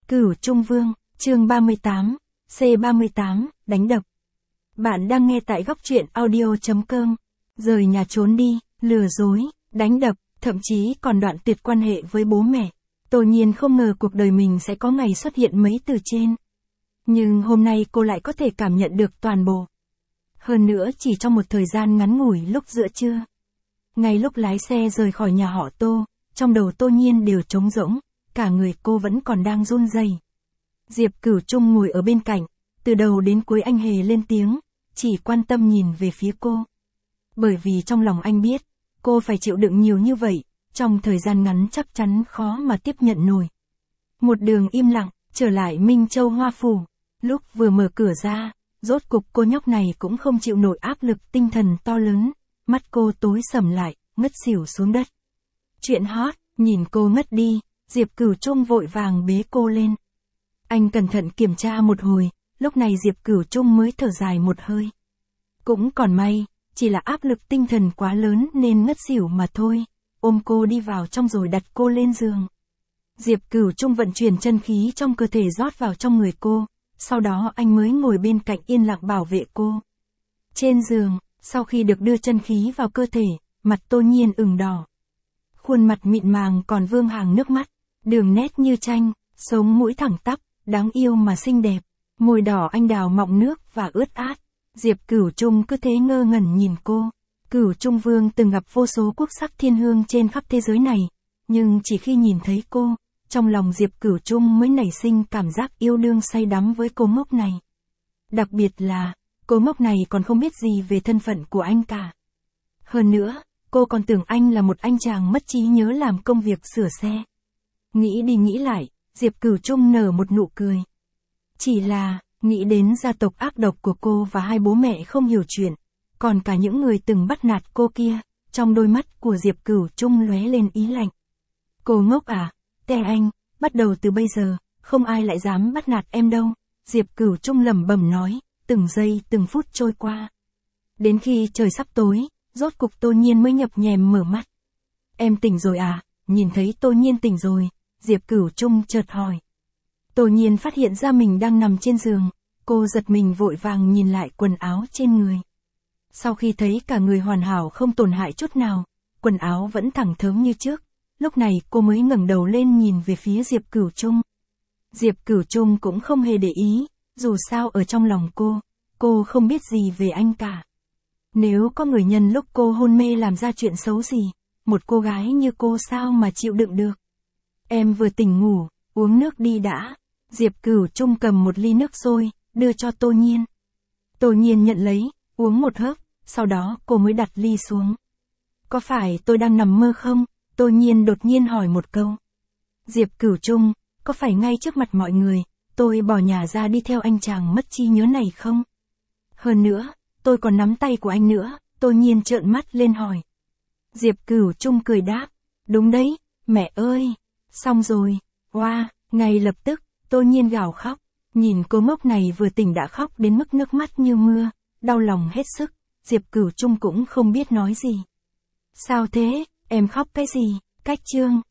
Cửu Trung Vương, chương 38, C38, đánh đập. Bạn đang nghe tại góc truyện audio.com. Rời nhà trốn đi, lừa dối, đánh đập, thậm chí còn đoạn tuyệt quan hệ với bố mẹ. Tô Nhiên không ngờ cuộc đời mình sẽ có ngày xuất hiện mấy từ trên. Nhưng hôm nay cô lại có thể cảm nhận được toàn bộ. Hơn nữa chỉ trong một thời gian ngắn ngủi lúc giữa trưa. Ngay lúc lái xe rời khỏi nhà họ Tô, trong đầu Tô Nhiên đều trống rỗng, cả người cô vẫn còn đang run rẩy. Diệp Cửu Trung ngồi ở bên cạnh, từ đầu đến cuối anh hề lên tiếng, chỉ quan tâm nhìn về phía cô. Bởi vì trong lòng anh biết, cô phải chịu đựng nhiều như vậy, trong thời gian ngắn chắc chắn khó mà tiếp nhận nổi. Một đường im lặng, trở lại Minh Châu Hoa Phủ, lúc vừa mở cửa ra, rốt cục cô nhóc này cũng không chịu nổi áp lực tinh thần to lớn, mắt cô tối sầm lại, ngất xỉu xuống đất. Chuyện hot, nhìn cô ngất đi, Diệp Cửu Trung vội vàng bế cô lên. Anh cẩn thận kiểm tra một hồi, lúc này Diệp Cửu Trung mới thở dài một hơi. Cũng còn may, chỉ là áp lực tinh thần quá lớn nên ngất xỉu mà thôi, ôm cô đi vào trong rồi đặt cô lên giường. Diệp Cửu Trung vận chuyển chân khí trong cơ thể rót vào trong người cô, sau đó anh mới ngồi bên cạnh yên lặng bảo vệ cô. Trên giường, sau khi được đưa chân khí vào cơ thể, mặt Tô Nhiên ửng đỏ. Khuôn mặt mịn màng còn vương hàng nước mắt, đường nét như tranh, sống mũi thẳng tắp, đáng yêu mà xinh đẹp, môi đỏ anh đào mọng nước và ướt át. Diệp Cửu Trung cứ thế ngơ ngẩn nhìn cô. Cửu Trung Vương từng gặp vô số quốc sắc thiên hương trên khắp thế giới này, nhưng chỉ khi nhìn thấy cô, trong lòng Diệp Cửu Trung mới nảy sinh cảm giác yêu đương say đắm với cô ngốc này. Đặc biệt là, cô ngốc này còn không biết gì về thân phận của anh cả. Hơn nữa, cô còn tưởng anh là một anh chàng mất trí nhớ làm công việc sửa xe. Nghĩ đi nghĩ lại, Diệp Cửu Trung nở một nụ cười. Chỉ là, nghĩ đến gia tộc ác độc của cô và hai bố mẹ không hiểu chuyện, còn cả những người từng bắt nạt cô kia, trong đôi mắt của Diệp Cửu Trung lóe lên ý lạnh. Cô ngốc à, tè anh, bắt đầu từ bây giờ, không ai lại dám bắt nạt em đâu, Diệp Cửu Trung lẩm bẩm nói, từng giây từng phút trôi qua. Đến khi trời sắp tối, rốt cục Tô Nhiên mới nhập nhèm mở mắt. Em tỉnh rồi à? Nhìn thấy Tô Nhiên tỉnh rồi, Diệp Cửu Trung chợt hỏi. Tô Nhiên phát hiện ra mình đang nằm trên giường, cô giật mình vội vàng nhìn lại quần áo trên người. Sau khi thấy cả người hoàn hảo không tổn hại chút nào, quần áo vẫn thẳng thớm như trước, lúc này cô mới ngẩng đầu lên nhìn về phía Diệp Cửu Trung. Diệp Cửu Trung cũng không hề để ý, dù sao ở trong lòng cô không biết gì về anh cả. Nếu có người nhân lúc cô hôn mê làm ra chuyện xấu gì, một cô gái như cô sao mà chịu đựng được. Em vừa tỉnh ngủ, uống nước đi đã. Diệp Cửu Trung cầm một ly nước sôi, đưa cho Tô Nhiên. Tô Nhiên nhận lấy, uống một hớp, sau đó cô mới đặt ly xuống. Có phải tôi đang nằm mơ không? Tô Nhiên đột nhiên hỏi một câu. Diệp Cửu Trung, có phải ngay trước mặt mọi người, tôi bỏ nhà ra đi theo anh chàng mất trí nhớ này không? Hơn nữa, tôi còn nắm tay của anh nữa, Tô Nhiên trợn mắt lên hỏi. Diệp Cửu Trung cười đáp, đúng đấy, mẹ ơi, xong rồi, wow, ngay lập tức, Tô Nhiên gào khóc, nhìn cô ngốc này vừa tỉnh đã khóc đến mức nước mắt như mưa, đau lòng hết sức, Diệp Cửu Trung cũng không biết nói gì. Sao thế, em khóc cái gì, cách chương.